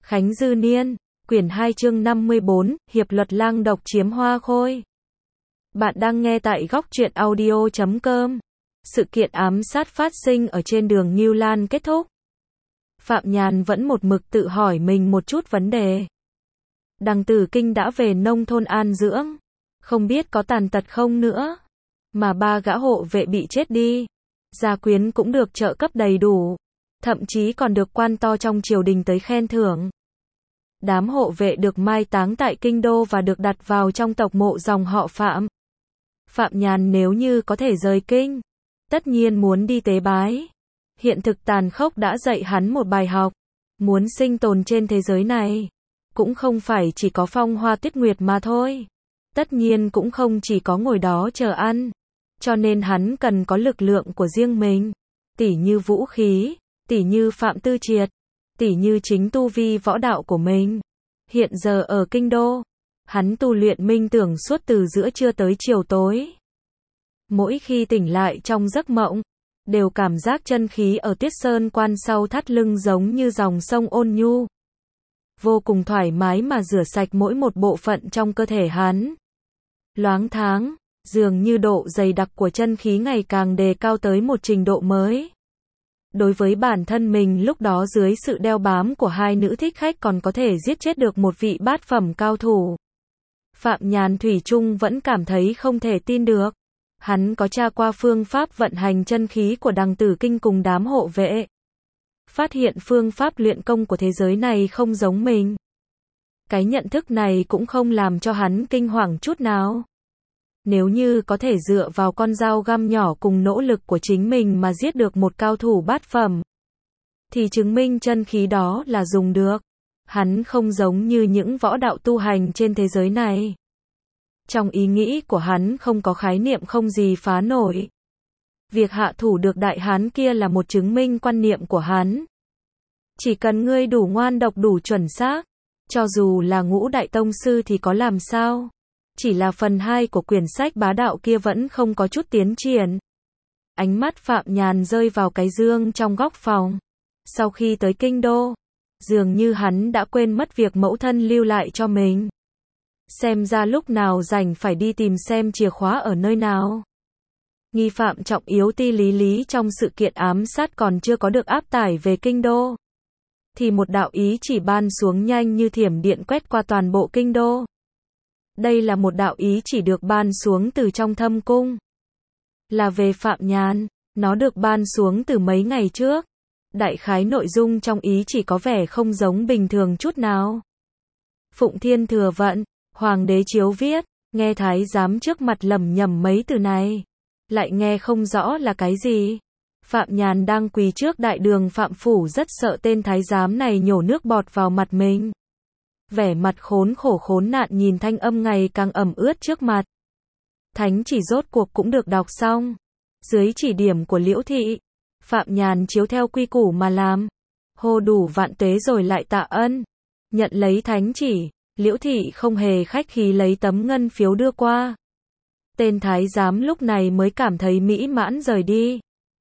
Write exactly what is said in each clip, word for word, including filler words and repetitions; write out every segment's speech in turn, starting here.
Khánh Dư Niên, quyển hai chương năm mươi bốn, Hiệp luật lang độc chiếm hoa khôi. Bạn đang nghe tại góc truyện audio chấm com. Sự kiện ám sát phát sinh ở trên đường Ngưu Lan kết thúc. Phạm Nhàn vẫn một mực tự hỏi mình một chút vấn đề. Đằng Tử Kinh đã về nông thôn an dưỡng, không biết có tàn tật không nữa. Mà ba gã hộ vệ bị chết đi, gia quyến cũng được trợ cấp đầy đủ, thậm chí còn được quan to trong triều đình tới khen thưởng. Đám hộ vệ được mai táng tại kinh đô và được đặt vào trong tộc mộ dòng họ Phạm. Phạm Nhàn nếu như có thể rời kinh, tất nhiên muốn đi tế bái. Hiện thực tàn khốc đã dạy hắn một bài học. Muốn sinh tồn trên thế giới này, cũng không phải chỉ có phong hoa tuyết nguyệt mà thôi. Tất nhiên cũng không chỉ có ngồi đó chờ ăn. Cho nên hắn cần có lực lượng của riêng mình. Tỉ như vũ khí, tỉ như Phạm Tư Triệt, tỉ như chính tu vi võ đạo của mình. Hiện giờ ở kinh đô, hắn tu luyện minh tưởng suốt từ giữa trưa tới chiều tối. Mỗi khi tỉnh lại trong giấc mộng, đều cảm giác chân khí ở Tuyết Sơn Quan sau thắt lưng giống như dòng sông ôn nhu. Vô cùng thoải mái mà rửa sạch mỗi một bộ phận trong cơ thể hắn. Loáng tháng, dường như độ dày đặc của chân khí ngày càng đề cao tới một trình độ mới. Đối với bản thân mình lúc đó dưới sự đeo bám của hai nữ thích khách còn có thể giết chết được một vị bát phẩm cao thủ. Phạm Nhàn thủy chung vẫn cảm thấy không thể tin được. Hắn có tra qua phương pháp vận hành chân khí của Đằng Tử Kinh cùng đám hộ vệ. Phát hiện phương pháp luyện công của thế giới này không giống mình. Cái nhận thức này cũng không làm cho hắn kinh hoàng chút nào. Nếu như có thể dựa vào con dao găm nhỏ cùng nỗ lực của chính mình mà giết được một cao thủ bát phẩm, thì chứng minh chân khí đó là dùng được. Hắn không giống như những võ đạo tu hành trên thế giới này. Trong ý nghĩ của hắn không có khái niệm không gì phá nổi. Việc hạ thủ được đại hán kia là một chứng minh quan niệm của hắn. Chỉ cần ngươi đủ ngoan độc đủ chuẩn xác, cho dù là ngũ đại tông sư thì có làm sao. Chỉ là phần hai của quyển sách bá đạo kia vẫn không có chút tiến triển. Ánh mắt Phạm Nhàn rơi vào cái dương trong góc phòng. Sau khi tới kinh đô, dường như hắn đã quên mất việc mẫu thân lưu lại cho mình. Xem ra lúc nào rảnh phải đi tìm xem chìa khóa ở nơi nào. Nghi phạm trọng yếu Ti Lý Lý trong sự kiện ám sát còn chưa có được áp tải về kinh đô, thì một đạo ý chỉ ban xuống nhanh như thiểm điện quét qua toàn bộ kinh đô. Đây là một đạo ý chỉ được ban xuống từ trong thâm cung. Là về Phạm Nhàn, nó được ban xuống từ mấy ngày trước. Đại khái nội dung trong ý chỉ có vẻ không giống bình thường chút nào. Phụng Thiên Thừa Vận, Hoàng đế chiếu viết, nghe thái giám trước mặt lẩm nhẩm mấy từ này. Lại nghe không rõ là cái gì. Phạm Nhàn đang quỳ trước đại đường Phạm Phủ rất sợ tên thái giám này nhổ nước bọt vào mặt mình. Vẻ mặt khốn khổ khốn nạn nhìn thanh âm ngày càng ẩm ướt trước mặt. Thánh chỉ rốt cuộc cũng được đọc xong. Dưới chỉ điểm của Liễu Thị, Phạm Nhàn chiếu theo quy củ mà làm. Hô đủ vạn tuế rồi lại tạ ân. Nhận lấy thánh chỉ, Liễu Thị không hề khách khí lấy tấm ngân phiếu đưa qua. Tên thái giám lúc này mới cảm thấy mỹ mãn rời đi.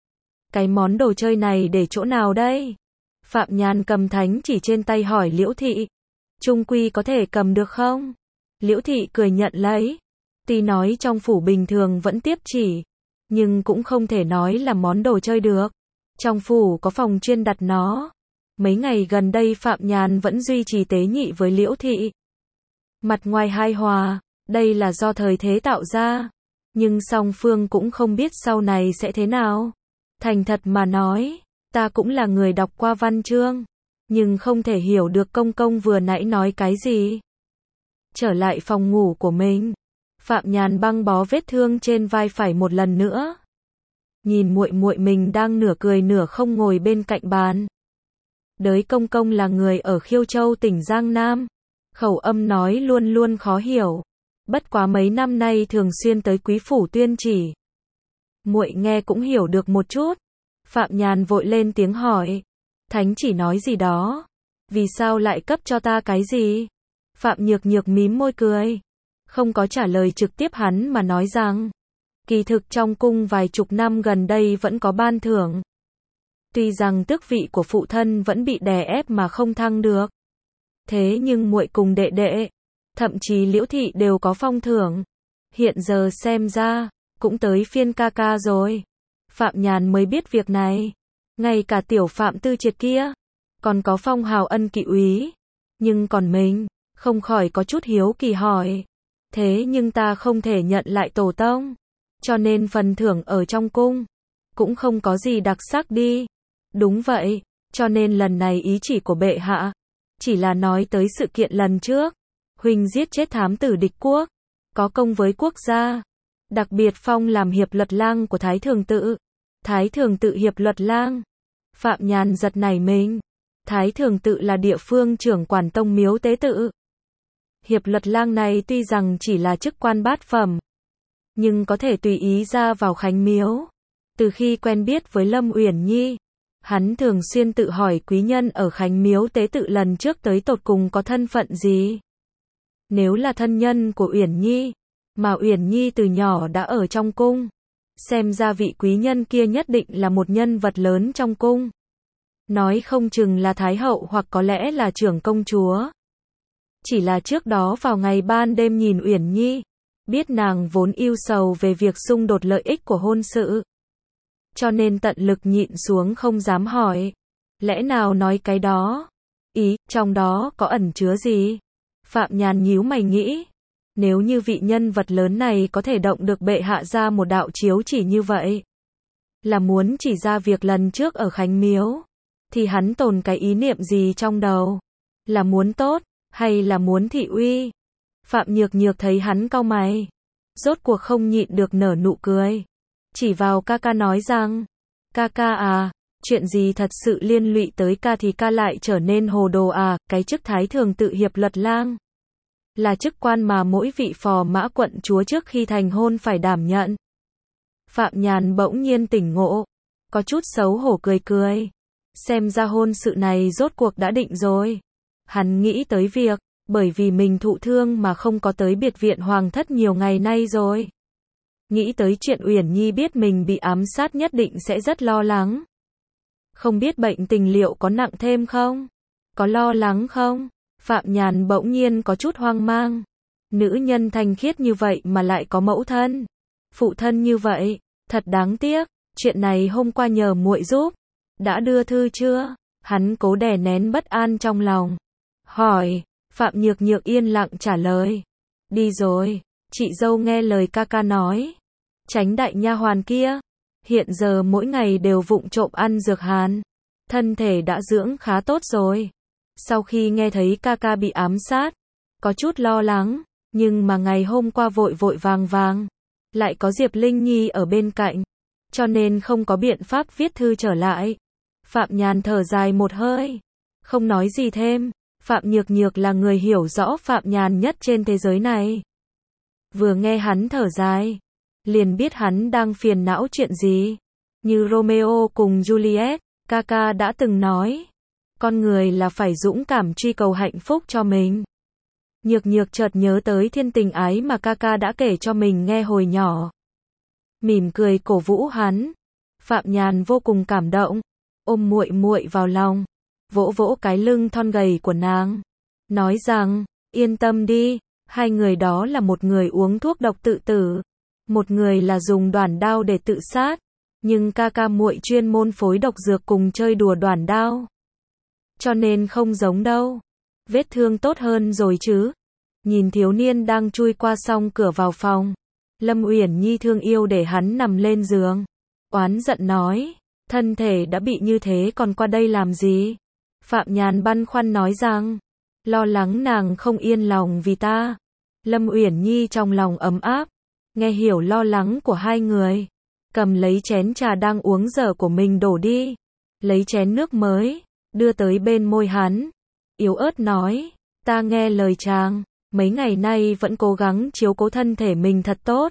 Cái món đồ chơi này để chỗ nào đây? Phạm Nhàn cầm thánh chỉ trên tay hỏi Liễu Thị. Trung quy có thể cầm được không? Liễu Thị cười nhận lấy. Tuy nói trong phủ bình thường vẫn tiếp chỉ, nhưng cũng không thể nói là món đồ chơi được. Trong phủ có phòng chuyên đặt nó. Mấy ngày gần đây Phạm Nhàn vẫn duy trì tế nhị với Liễu Thị. Mặt ngoài hai hòa, đây là do thời thế tạo ra. Nhưng song phương cũng không biết sau này sẽ thế nào. Thành thật mà nói, ta cũng là người đọc qua văn chương, nhưng không thể hiểu được công công vừa nãy nói cái gì. Trở lại phòng ngủ của mình, Phạm Nhàn băng bó vết thương trên vai phải một lần nữa. Nhìn muội muội mình đang nửa cười nửa không ngồi bên cạnh bàn. Đới công công là người ở Khiêu Châu tỉnh Giang Nam, khẩu âm nói luôn luôn khó hiểu. Bất quá mấy năm nay thường xuyên tới quý phủ tuyên chỉ. Muội nghe cũng hiểu được một chút. Phạm Nhàn vội lên tiếng hỏi. Thánh chỉ nói gì đó? Vì sao lại cấp cho ta cái gì? Phạm Nhược Nhược mím môi cười. Không có trả lời trực tiếp hắn mà nói rằng. Kỳ thực trong cung vài chục năm gần đây vẫn có ban thưởng. Tuy rằng tước vị của phụ thân vẫn bị đè ép mà không thăng được. Thế nhưng muội cùng đệ đệ, thậm chí Liễu thị đều có phong thưởng. Hiện giờ xem ra, cũng tới phiên ca ca rồi. Phạm Nhàn mới biết việc này. Ngay cả tiểu Phạm Tư Triệt kia, còn có phong hào ân kỵ úy. Nhưng còn mình, không khỏi có chút hiếu kỳ hỏi. Thế nhưng ta không thể nhận lại tổ tông. Cho nên phần thưởng ở trong cung, cũng không có gì đặc sắc đi. Đúng vậy, cho nên lần này ý chỉ của bệ hạ, chỉ là nói tới sự kiện lần trước. Huynh giết chết thám tử địch quốc, có công với quốc gia. Đặc biệt phong làm hiệp luật lang của Thái Thường Tự. Thái Thường Tự hiệp luật lang. Phạm Nhàn giật nảy mình. Thái Thường Tự là địa phương trưởng quản tông miếu tế tự. Hiệp luật lang này tuy rằng chỉ là chức quan bát phẩm, nhưng có thể tùy ý ra vào khánh miếu. Từ khi quen biết với Lâm Uyển Nhi, hắn thường xuyên tự hỏi quý nhân ở khánh miếu tế tự lần trước tới tột cùng có thân phận gì. Nếu là thân nhân của Uyển Nhi, mà Uyển Nhi từ nhỏ đã ở trong cung, xem ra vị quý nhân kia nhất định là một nhân vật lớn trong cung. Nói không chừng là Thái hậu hoặc có lẽ là trưởng công chúa. Chỉ là trước đó vào ngày ban đêm nhìn Uyển Nhi, biết nàng vốn ưu sầu về việc xung đột lợi ích của hôn sự. Cho nên tận lực nhịn xuống không dám hỏi. Lẽ nào nói cái đó? Ý, trong đó có ẩn chứa gì? Phạm Nhàn nhíu mày nghĩ. Nếu như vị nhân vật lớn này có thể động được bệ hạ ra một đạo chiếu chỉ như vậy, là muốn chỉ ra việc lần trước ở khánh miếu, thì hắn tồn cái ý niệm gì trong đầu? Là muốn tốt, hay là muốn thị uy? Phạm Nhược Nhược thấy hắn cau mày, rốt cuộc không nhịn được nở nụ cười. Chỉ vào ca ca nói rằng, ca ca à, chuyện gì thật sự liên lụy tới ca thì ca lại trở nên hồ đồ à, cái chức Thái Thường Tự hiệp luật lang là chức quan mà mỗi vị phò mã quận chúa trước khi thành hôn phải đảm nhận. Phạm Nhàn bỗng nhiên tỉnh ngộ, có chút xấu hổ cười cười. Xem ra hôn sự này rốt cuộc đã định rồi. Hắn nghĩ tới việc, bởi vì mình thụ thương mà không có tới biệt viện hoàng thất nhiều ngày nay rồi. Nghĩ tới chuyện Uyển Nhi biết mình bị ám sát nhất định sẽ rất lo lắng. Không biết bệnh tình liệu có nặng thêm không? Có lo lắng không? Phạm Nhàn bỗng nhiên có chút hoang mang. Nữ nhân thanh khiết như vậy mà lại có mẫu thân, phụ thân như vậy, thật đáng tiếc. Chuyện này hôm qua nhờ muội giúp, đã đưa thư chưa? Hắn cố đè nén bất an trong lòng, hỏi. Phạm Nhược Nhược yên lặng trả lời, đi rồi, chị dâu nghe lời ca ca nói. Tránh đại nha hoàn kia, hiện giờ mỗi ngày đều vụng trộm ăn dược hàn, thân thể đã dưỡng khá tốt rồi. Sau khi nghe thấy ca ca bị ám sát, có chút lo lắng, nhưng mà ngày hôm qua vội vội vàng vàng, lại có Diệp Linh Nhi ở bên cạnh, cho nên không có biện pháp viết thư trở lại. Phạm Nhàn thở dài một hơi, không nói gì thêm. Phạm Nhược Nhược là người hiểu rõ Phạm Nhàn nhất trên thế giới này. Vừa nghe hắn thở dài, liền biết hắn đang phiền não chuyện gì. Như Romeo cùng Juliet, ca ca đã từng nói, con người là phải dũng cảm truy cầu hạnh phúc cho mình. Nhược Nhược chợt nhớ tới thiên tình ái mà ca ca đã kể cho mình nghe hồi nhỏ. Mỉm cười cổ vũ hắn. Phạm Nhàn vô cùng cảm động, ôm muội muội vào lòng, vỗ vỗ cái lưng thon gầy của nàng, nói rằng, yên tâm đi, hai người đó là một người uống thuốc độc tự tử, một người là dùng đoản đao để tự sát, nhưng ca ca muội chuyên môn phối độc dược cùng chơi đùa đoản đao. Cho nên không giống đâu. Vết thương tốt hơn rồi chứ. Nhìn thiếu niên đang chui qua song cửa vào phòng, Lâm Uyển Nhi thương yêu để hắn nằm lên giường, oán giận nói, thân thể đã bị như thế còn qua đây làm gì? Phạm Nhàn băn khoăn nói rằng, lo lắng nàng không yên lòng vì ta. Lâm Uyển Nhi trong lòng ấm áp, nghe hiểu lo lắng của hai người, cầm lấy chén trà đang uống dở của mình đổ đi, lấy chén nước mới, đưa tới bên môi hắn, yếu ớt nói, ta nghe lời chàng, mấy ngày nay vẫn cố gắng chiếu cố thân thể mình thật tốt.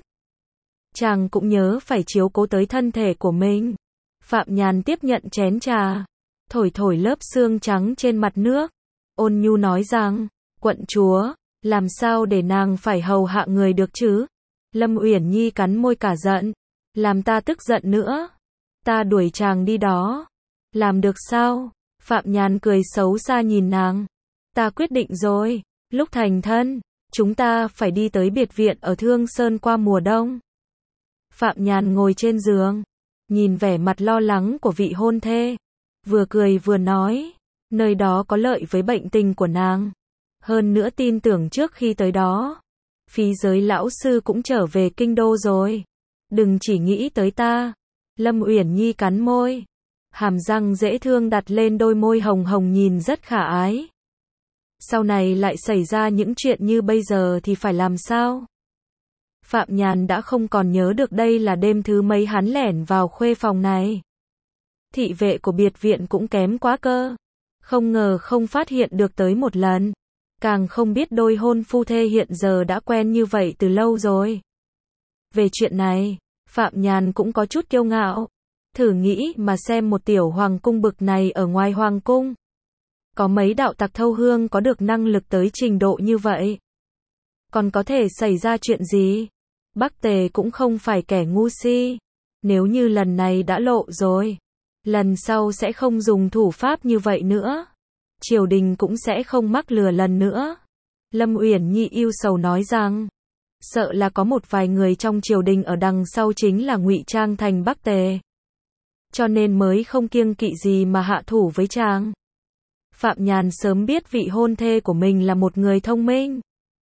Chàng cũng nhớ phải chiếu cố tới thân thể của mình. Phạm Nhàn tiếp nhận chén trà, thổi thổi lớp xương trắng trên mặt nước, ôn nhu nói rằng, quận chúa, làm sao để nàng phải hầu hạ người được chứ? Lâm Uyển Nhi cắn môi cả giận, làm ta tức giận nữa, ta đuổi chàng đi đó, làm được sao? Phạm Nhàn cười xấu xa nhìn nàng, Ta quyết định rồi, lúc thành thân, chúng ta phải đi tới biệt viện ở Thương Sơn qua mùa đông. Phạm Nhàn ngồi trên giường, nhìn vẻ mặt lo lắng của vị hôn thê, vừa cười vừa nói, nơi đó có lợi với bệnh tình của nàng. Hơn nữa tin tưởng trước khi tới đó, Phí Giới lão sư cũng trở về kinh đô rồi. Đừng chỉ nghĩ tới ta. Lâm Uyển Nhi cắn môi, hàm răng dễ thương đặt lên đôi môi hồng hồng nhìn rất khả ái. Sau này lại xảy ra những chuyện như bây giờ thì phải làm sao? Phạm Nhàn đã không còn nhớ được đây là đêm thứ mấy hắn lẻn vào khuê phòng này. Thị vệ của biệt viện cũng kém quá cơ. Không ngờ không phát hiện được tới một lần. Càng không biết đôi hôn phu thê hiện giờ đã quen như vậy từ lâu rồi. Về chuyện này, Phạm Nhàn cũng có chút kiêu ngạo. Thử nghĩ mà xem một tiểu hoàng cung bực này ở ngoài hoàng cung. Có mấy đạo tặc thâu hương có được năng lực tới trình độ như vậy. Còn có thể xảy ra chuyện gì? Bắc Tề cũng không phải kẻ ngu si. Nếu như lần này đã lộ rồi, lần sau sẽ không dùng thủ pháp như vậy nữa. Triều đình cũng sẽ không mắc lừa lần nữa. Lâm Uyển Nhi ưu sầu nói rằng, sợ là có một vài người trong triều đình ở đằng sau chính là ngụy trang thành Bắc Tề. Cho nên mới không kiêng kỵ gì mà hạ thủ với chàng. Phạm Nhàn sớm biết vị hôn thê của mình là một người thông minh.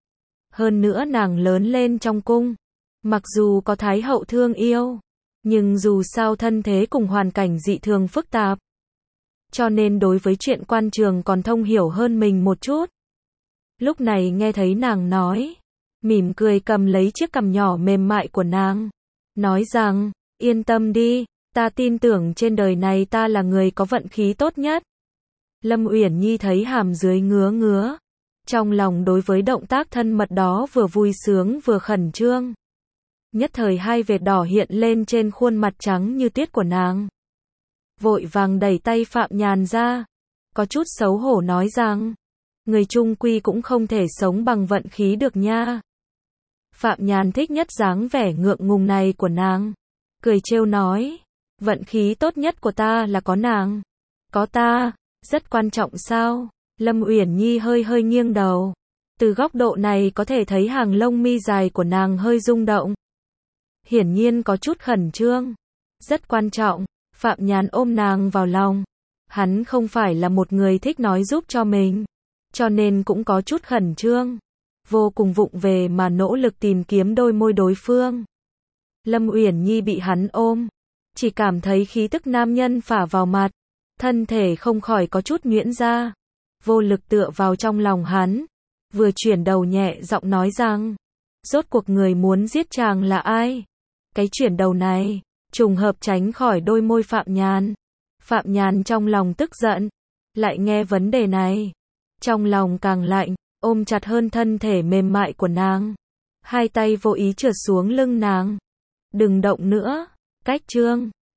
Hơn nữa nàng lớn lên trong cung. Mặc dù có Thái hậu thương yêu, nhưng dù sao thân thế cùng hoàn cảnh dị thường phức tạp. Cho nên đối với chuyện quan trường còn thông hiểu hơn mình một chút. Lúc này nghe thấy nàng nói, mỉm cười cầm lấy chiếc cằm nhỏ mềm mại của nàng. Nói rằng, yên tâm đi, ta tin tưởng trên đời này ta là người có vận khí tốt nhất. Lâm Uyển Nhi thấy hàm dưới ngứa ngứa. Trong lòng đối với động tác thân mật đó vừa vui sướng vừa khẩn trương. Nhất thời hai vệt đỏ hiện lên trên khuôn mặt trắng như tuyết của nàng. Vội vàng đẩy tay Phạm Nhàn ra. Có chút xấu hổ nói rằng, người chung quy cũng không thể sống bằng vận khí được nha. Phạm Nhàn thích nhất dáng vẻ ngượng ngùng này của nàng. Cười trêu nói, vận khí tốt nhất của ta là có nàng. Có ta, rất quan trọng sao? Lâm Uyển Nhi hơi hơi nghiêng đầu. Từ góc độ này có thể thấy hàng lông mi dài của nàng hơi rung động. Hiển nhiên có chút khẩn trương. Rất quan trọng. Phạm Nhàn ôm nàng vào lòng. Hắn không phải là một người thích nói giúp cho mình. Cho nên cũng có chút khẩn trương. Vô cùng vụng về mà nỗ lực tìm kiếm đôi môi đối phương. Lâm Uyển Nhi bị hắn ôm. Chỉ cảm thấy khí tức nam nhân phả vào mặt. Thân thể không khỏi có chút nhuyễn ra. Vô lực tựa vào trong lòng hắn. Vừa chuyển đầu nhẹ giọng nói rằng, rốt cuộc người muốn giết chàng là ai? Cái chuyển đầu này, trùng hợp tránh khỏi đôi môi Phạm Nhàn. Phạm Nhàn trong lòng tức giận. Lại nghe vấn đề này. Trong lòng càng lạnh, ôm chặt hơn thân thể mềm mại của nàng. Hai tay vô ý trượt xuống lưng nàng. Đừng động nữa. Cách chương